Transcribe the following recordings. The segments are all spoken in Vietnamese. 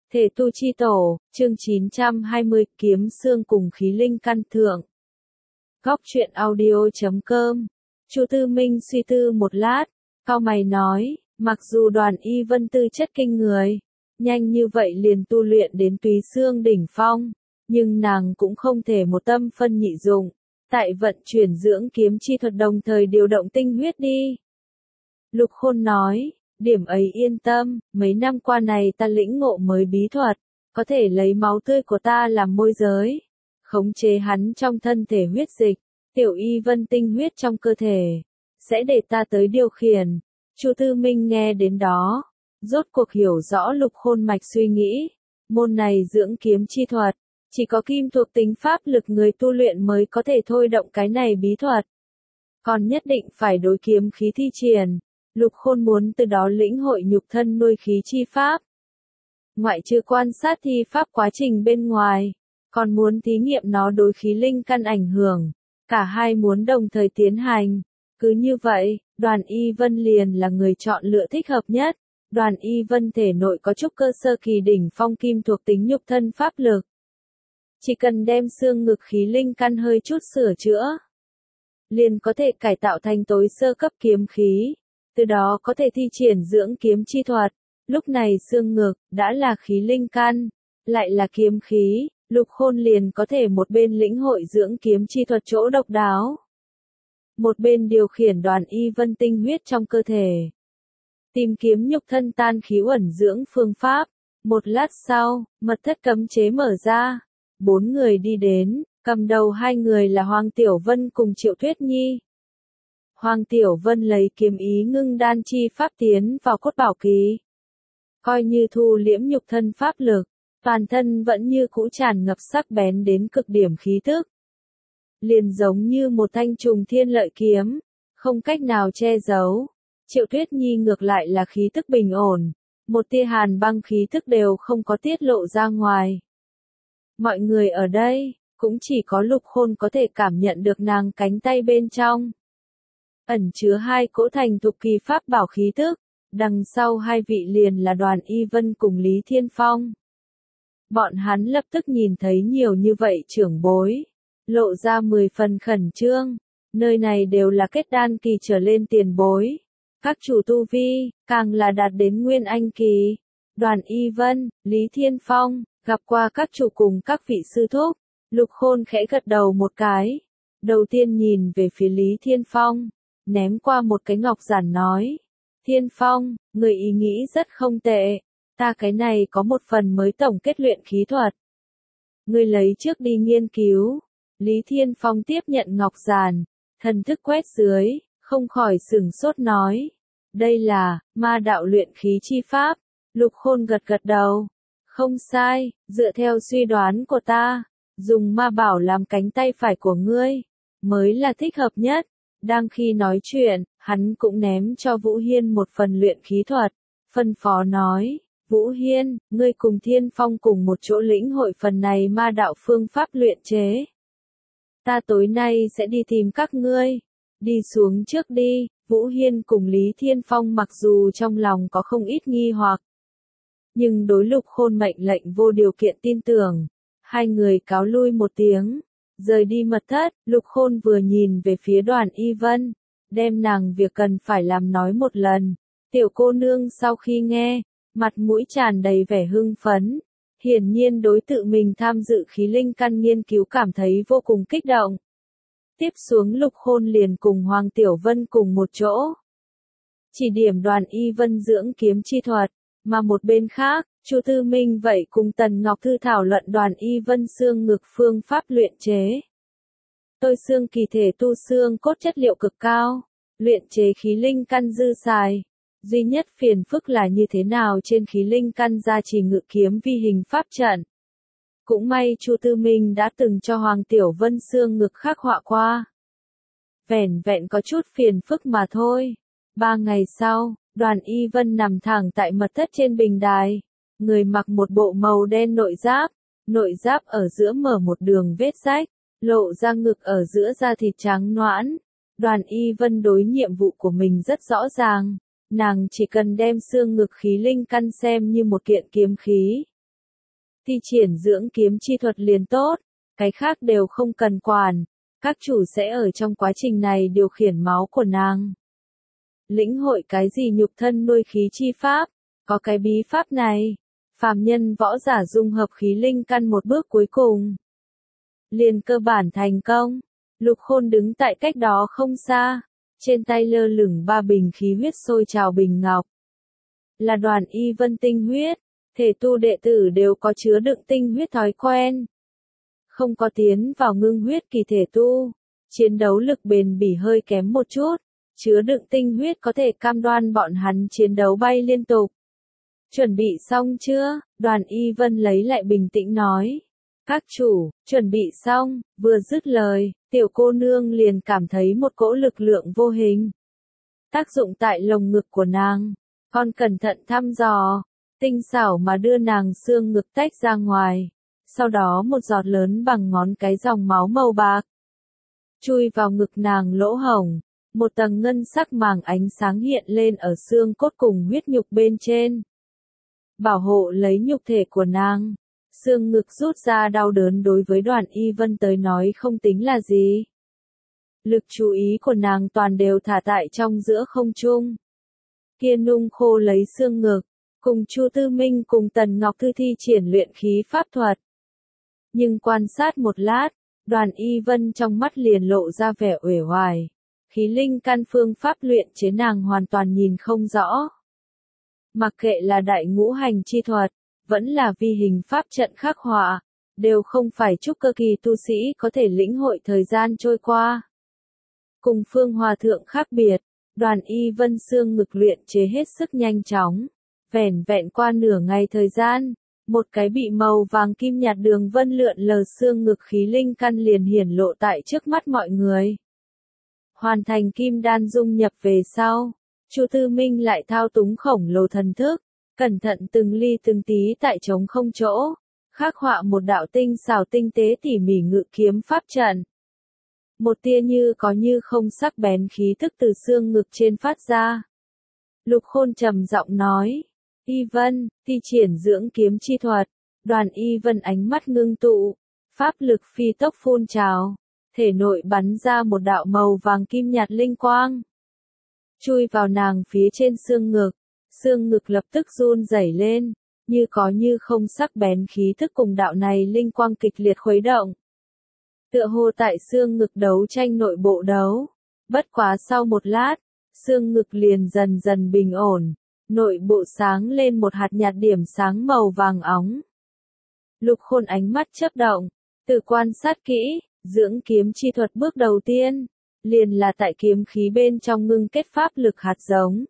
Thể tu chi tổ, chương 920, kiếm xương cùng khí linh căn thượng. Góc truyện audio.com. Chu Tư Minh suy tư một lát, cau mày nói, mặc dù Đoàn Y Vân tư chất kinh người, nhanh như vậy liền tu luyện đến túy xương đỉnh phong, nhưng nàng cũng không thể một tâm phân nhị dụng, tại vận chuyển dưỡng kiếm chi thuật đồng thời điều động tinh huyết đi. Lục Khôn nói, điểm ấy yên tâm, mấy năm qua này ta lĩnh ngộ mới bí thuật, có thể lấy máu tươi của ta làm môi giới, khống chế hắn trong thân thể huyết dịch, tiểu Y Vân tinh huyết trong cơ thể, sẽ để ta tới điều khiển. Chu Tư Minh nghe đến đó, rốt cuộc hiểu rõ Lục Khôn mạch suy nghĩ, môn này dưỡng kiếm chi thuật, chỉ có kim thuộc tính pháp lực người tu luyện mới có thể thôi động cái này bí thuật. Còn nhất định phải đối kiếm khí thi triển. Lục Khôn muốn từ đó lĩnh hội nhục thân nuôi khí chi pháp. Ngoại trừ quan sát thi pháp quá trình bên ngoài, còn muốn thí nghiệm nó đối khí linh căn ảnh hưởng. Cả hai muốn đồng thời tiến hành. Cứ như vậy, Đoàn Y Vân liền là người chọn lựa thích hợp nhất. Đoàn Y Vân thể nội có trúc cơ sơ kỳ đỉnh phong kim thuộc tính nhục thân pháp lực. Chỉ cần đem xương ngực khí linh căn hơi chút sửa chữa, liền có thể cải tạo thành tối sơ cấp kiếm khí. Từ đó có thể thi triển dưỡng kiếm chi thuật. Lúc này xương ngực đã là khí linh căn, lại là kiếm khí, Lục Khôn liền có thể một bên lĩnh hội dưỡng kiếm chi thuật chỗ độc đáo, một bên điều khiển Đoàn Y Vân tinh huyết trong cơ thể, tìm kiếm nhục thân tan khí uẩn dưỡng phương pháp. Một lát sau, mật thất cấm chế mở ra, 4 người đi đến, cầm đầu 2 người là Hoàng Tiểu Vân cùng Triệu Tuyết Nhi. Hoàng Tiểu Vân lấy kiếm ý ngưng đan chi pháp tiến vào cốt bảo kỳ. Coi như thu liễm nhục thân pháp lực, toàn thân vẫn như cũ tràn ngập sắc bén đến cực điểm khí tức. Liền giống như một thanh trùng thiên lợi kiếm, không cách nào che giấu. Triệu Tuyết Nhi ngược lại là khí tức bình ổn, một tia hàn băng khí tức đều không có tiết lộ ra ngoài. Mọi người ở đây, cũng chỉ có Lục Khôn có thể cảm nhận được nàng cánh tay bên trong. Ẩn chứa 2 cỗ thành thục kỳ pháp bảo khí tức, đằng sau 2 vị liền là Đoàn Y Vân cùng Lý Thiên Phong. Bọn hắn lập tức nhìn thấy nhiều như vậy trưởng bối, lộ ra 10 phần khẩn trương, nơi này đều là kết đan kỳ trở lên tiền bối. Các chủ tu vi, càng là đạt đến nguyên anh kỳ. Đoàn Y Vân, Lý Thiên Phong, gặp qua các chủ cùng các vị sư thúc, Lục Khôn khẽ gật đầu một cái. Đầu tiên nhìn về phía Lý Thiên Phong, ném qua một cái ngọc giản nói, Thiên Phong, người ý nghĩ rất không tệ, ta cái này có một phần mới tổng kết luyện khí thuật. Người lấy trước đi nghiên cứu. Lý Thiên Phong tiếp nhận ngọc giản, thần thức quét dưới, không khỏi sửng sốt nói, đây là ma đạo luyện khí chi pháp. Lục Khôn gật gật đầu, không sai, dựa theo suy đoán của ta, dùng ma bảo làm cánh tay phải của ngươi, mới là thích hợp nhất. Đang khi nói chuyện, hắn cũng ném cho Vũ Hiên một phần luyện khí thuật, phân phó nói, Vũ Hiên, ngươi cùng Thiên Phong cùng một chỗ lĩnh hội phần này ma đạo phương pháp luyện chế. Ta tối nay sẽ đi tìm các ngươi, đi xuống trước đi. Vũ Hiên cùng Lý Thiên Phong mặc dù trong lòng có không ít nghi hoặc, nhưng đối Lục Khôn mệnh lệnh vô điều kiện tin tưởng, 2 người cáo lui một tiếng. Rời đi mật thất, Lục Khôn vừa nhìn về phía Đoàn Y Vân, đem nàng việc cần phải làm nói một lần. Tiểu cô nương sau khi nghe, mặt mũi tràn đầy vẻ hưng phấn, hiển nhiên đối tự mình tham dự khí linh căn nghiên cứu cảm thấy vô cùng kích động. Tiếp xuống Lục Khôn liền cùng Hoàng Tiểu Vân cùng một chỗ, chỉ điểm Đoàn Y Vân dưỡng kiếm chi thuật, mà một bên khác, Chu Tư Minh vậy cùng Tần Ngọc Thư thảo luận Đoàn Y Vân xương ngực phương pháp luyện chế. Tôi xương kỳ thể tu xương cốt chất liệu cực cao, luyện chế khí linh căn dư xài. Duy nhất phiền phức là như thế nào trên khí linh căn gia trì ngự kiếm vi hình pháp trận. Cũng may Chu Tư Minh đã từng cho Hoàng Tiểu Vân xương ngực khắc họa qua. Vẻn vẹn có chút phiền phức mà thôi. 3 ngày sau, Đoàn Y Vân nằm thẳng tại mật thất trên bình đài. Người mặc một bộ màu đen nội giáp ở giữa mở một đường vết rách, lộ ra ngực ở giữa da thịt trắng nõn. Đoàn Y Vân đối nhiệm vụ của mình rất rõ ràng, nàng chỉ cần đem xương ngực khí linh căn xem như một kiện kiếm khí, thi triển dưỡng kiếm chi thuật liền tốt, cái khác đều không cần quản, các chủ sẽ ở trong quá trình này điều khiển máu của nàng. Lĩnh hội cái gì nhục thân nuôi khí chi pháp, có cái bí pháp này, phàm nhân võ giả dung hợp khí linh căn một bước cuối cùng. Liền cơ bản thành công, Lục Khôn đứng tại cách đó không xa, trên tay lơ lửng 3 bình khí huyết sôi trào bình ngọc. Là Đoàn Y Vân tinh huyết, thể tu đệ tử đều có chứa đựng tinh huyết thói quen. Không có tiến vào ngưng huyết kỳ thể tu, chiến đấu lực bền bỉ hơi kém một chút, chứa đựng tinh huyết có thể cam đoan bọn hắn chiến đấu bay liên tục. Chuẩn bị xong chưa? Đoàn Y Vân lấy lại bình tĩnh nói. Các chủ, chuẩn bị xong, vừa dứt lời, tiểu cô nương liền cảm thấy một cỗ lực lượng vô hình. Tác dụng tại lồng ngực của nàng, con cẩn thận thăm dò, tinh xảo mà đưa nàng xương ngực tách ra ngoài, sau đó một giọt lớn bằng ngón cái dòng máu màu bạc. Chui vào ngực nàng lỗ hổng, một tầng ngân sắc màng ánh sáng hiện lên ở xương cốt cùng huyết nhục bên trên. Bảo hộ lấy nhục thể của nàng. Xương ngực rút ra đau đớn đối với Đoàn Y Vân tới nói không tính là gì. Lực chú ý của nàng toàn đều thả tại trong giữa không trung. Kia nung khô lấy xương ngực, cùng Chu Tư Minh cùng Tần Ngọc Thư thi triển luyện khí pháp thuật. Nhưng quan sát một lát, Đoàn Y Vân trong mắt liền lộ ra vẻ uể oải. Khí linh căn phương pháp luyện chế nàng hoàn toàn nhìn không rõ. Mặc kệ là đại ngũ hành chi thuật, vẫn là vi hình pháp trận khắc họa, đều không phải trúc cơ kỳ tu sĩ có thể lĩnh hội thời gian trôi qua. Cùng Phương Hòa Thượng khác biệt, Đoàn Y Vân xương ngực luyện chế hết sức nhanh chóng, vẻn vẹn qua nửa ngày thời gian, một cái bị màu vàng kim nhạt đường vân lượn lờ xương ngực khí linh căn liền hiển lộ tại trước mắt mọi người. Hoàn thành kim đan dung nhập về sau, Chu Tư Minh lại thao túng khổng lồ thần thức, cẩn thận từng ly từng tí tại trống không chỗ, khắc họa một đạo tinh xảo tinh tế tỉ mỉ ngự kiếm pháp trận. Một tia như có như không sắc bén khí thức từ xương ngực trên phát ra. Lục Khôn trầm giọng nói, Y Vân, thi triển dưỡng kiếm chi thuật. Đoàn Y Vân ánh mắt ngưng tụ, pháp lực phi tốc phun trào, thể nội bắn ra một đạo màu vàng kim nhạt linh quang. Chui vào nàng phía trên xương ngực lập tức run rẩy lên, như có như không sắc bén khí thức cùng đạo này linh quang kịch liệt khuấy động. Tựa hồ tại xương ngực đấu tranh nội bộ đấu, bất quá sau một lát, xương ngực liền dần dần bình ổn, nội bộ sáng lên một hạt nhạt điểm sáng màu vàng óng. Lục Khôn ánh mắt chớp động, từ quan sát kỹ, dưỡng kiếm chi thuật bước đầu tiên, liền là tại kiếm khí bên trong ngưng kết pháp lực hạt giống.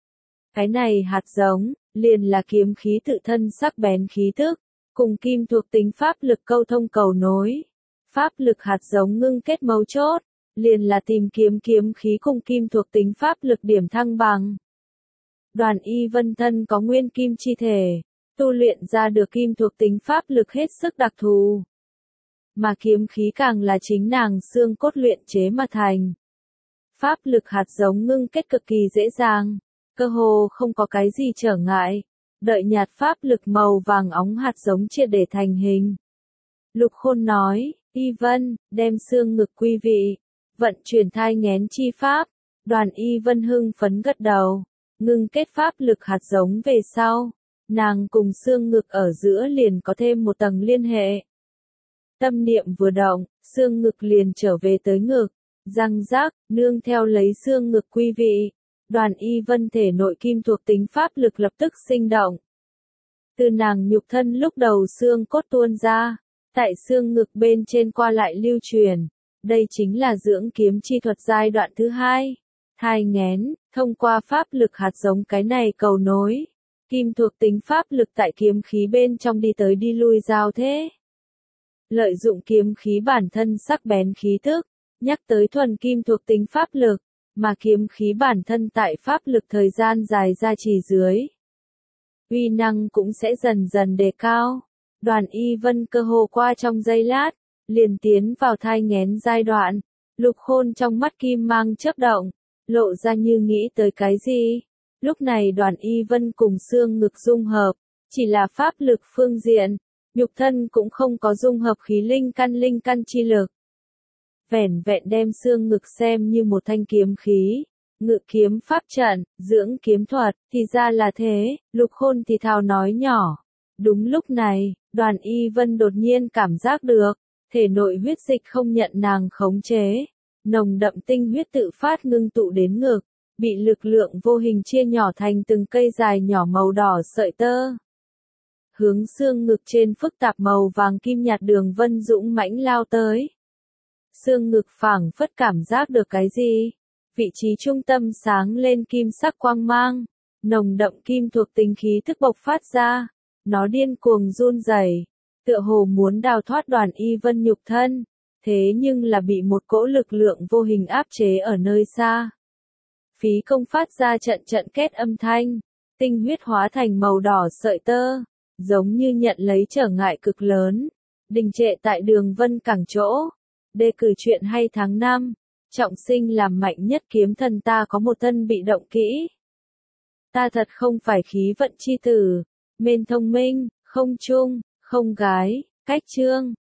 Cái này hạt giống, liền là kiếm khí tự thân sắc bén khí thức, cùng kim thuộc tính pháp lực câu thông cầu nối. Pháp lực hạt giống ngưng kết mấu chốt, liền là tìm kiếm kiếm khí cùng kim thuộc tính pháp lực điểm thăng bằng. Đoàn Y Vân thân có nguyên kim chi thể, tu luyện ra được kim thuộc tính pháp lực hết sức đặc thù. Mà kiếm khí càng là chính nàng xương cốt luyện chế mà thành. Pháp lực hạt giống ngưng kết cực kỳ dễ dàng, cơ hồ không có cái gì trở ngại, đợi nhạt pháp lực màu vàng óng hạt giống triệt để thành hình. Lục Khôn nói, Y Vân, đem xương ngực quy vị, vận chuyển thai nghén chi pháp. Đoàn Y Vân hưng phấn gật đầu, ngưng kết pháp lực hạt giống về sau, nàng cùng xương ngực ở giữa liền có thêm một tầng liên hệ. Tâm niệm vừa động, xương ngực liền trở về tới ngực, răng rác, nương theo lấy xương ngực quy vị. Đoàn Y Vân thể nội kim thuộc tính pháp lực lập tức sinh động. Từ nàng nhục thân lúc đầu xương cốt tuôn ra, tại xương ngực bên trên qua lại lưu truyền. Đây chính là dưỡng kiếm chi thuật giai đoạn thứ 2. Thai nghén, thông qua pháp lực hạt giống cái này cầu nối. Kim thuộc tính pháp lực tại kiếm khí bên trong đi tới đi lui giao thế. Lợi dụng kiếm khí bản thân sắc bén khí thức, nhắc tới thuần kim thuộc tính pháp lực, mà kiếm khí bản thân tại pháp lực thời gian dài ra chỉ dưới. Uy năng cũng sẽ dần dần đề cao. Đoàn Y Vân cơ hồ qua trong giây lát, liền tiến vào thai nghén giai đoạn. Lục Khôn trong mắt kim mang chớp động, lộ ra như nghĩ tới cái gì. Lúc này Đoàn Y Vân cùng xương ngực dung hợp, chỉ là pháp lực phương diện, nhục thân cũng không có dung hợp khí linh căn chi lực. Vẻn vẹn đem xương ngực xem như một thanh kiếm khí, ngự kiếm pháp trận, dưỡng kiếm thuật, thì ra là thế, Lục Khôn thì thào nói nhỏ. Đúng lúc này, Đoàn Y Vân đột nhiên cảm giác được, thể nội huyết dịch không nhận nàng khống chế, nồng đậm tinh huyết tự phát ngưng tụ đến ngực, bị lực lượng vô hình chia nhỏ thành từng cây dài nhỏ màu đỏ sợi tơ. Hướng xương ngực trên phức tạp màu vàng kim nhạt đường vân dũng mãnh lao tới. Xương ngực phảng phất cảm giác được cái gì? Vị trí trung tâm sáng lên kim sắc quang mang, nồng đậm kim thuộc tính khí thức bộc phát ra, nó điên cuồng run rẩy, tựa hồ muốn đào thoát Đoàn Y Vân nhục thân, thế nhưng là bị một cỗ lực lượng vô hình áp chế ở nơi xa. Phí công phát ra trận trận két âm thanh, tinh huyết hóa thành màu đỏ sợi tơ, giống như nhận lấy trở ngại cực lớn, đình trệ tại đường vân cẳng chỗ. Đề cử truyện hay tháng 5, trọng sinh làm mạnh nhất kiếm thần ta có một thân bị động kỹ. Ta thật không phải khí vận chi tử, mên thông minh, không trung, không gái, cách chương.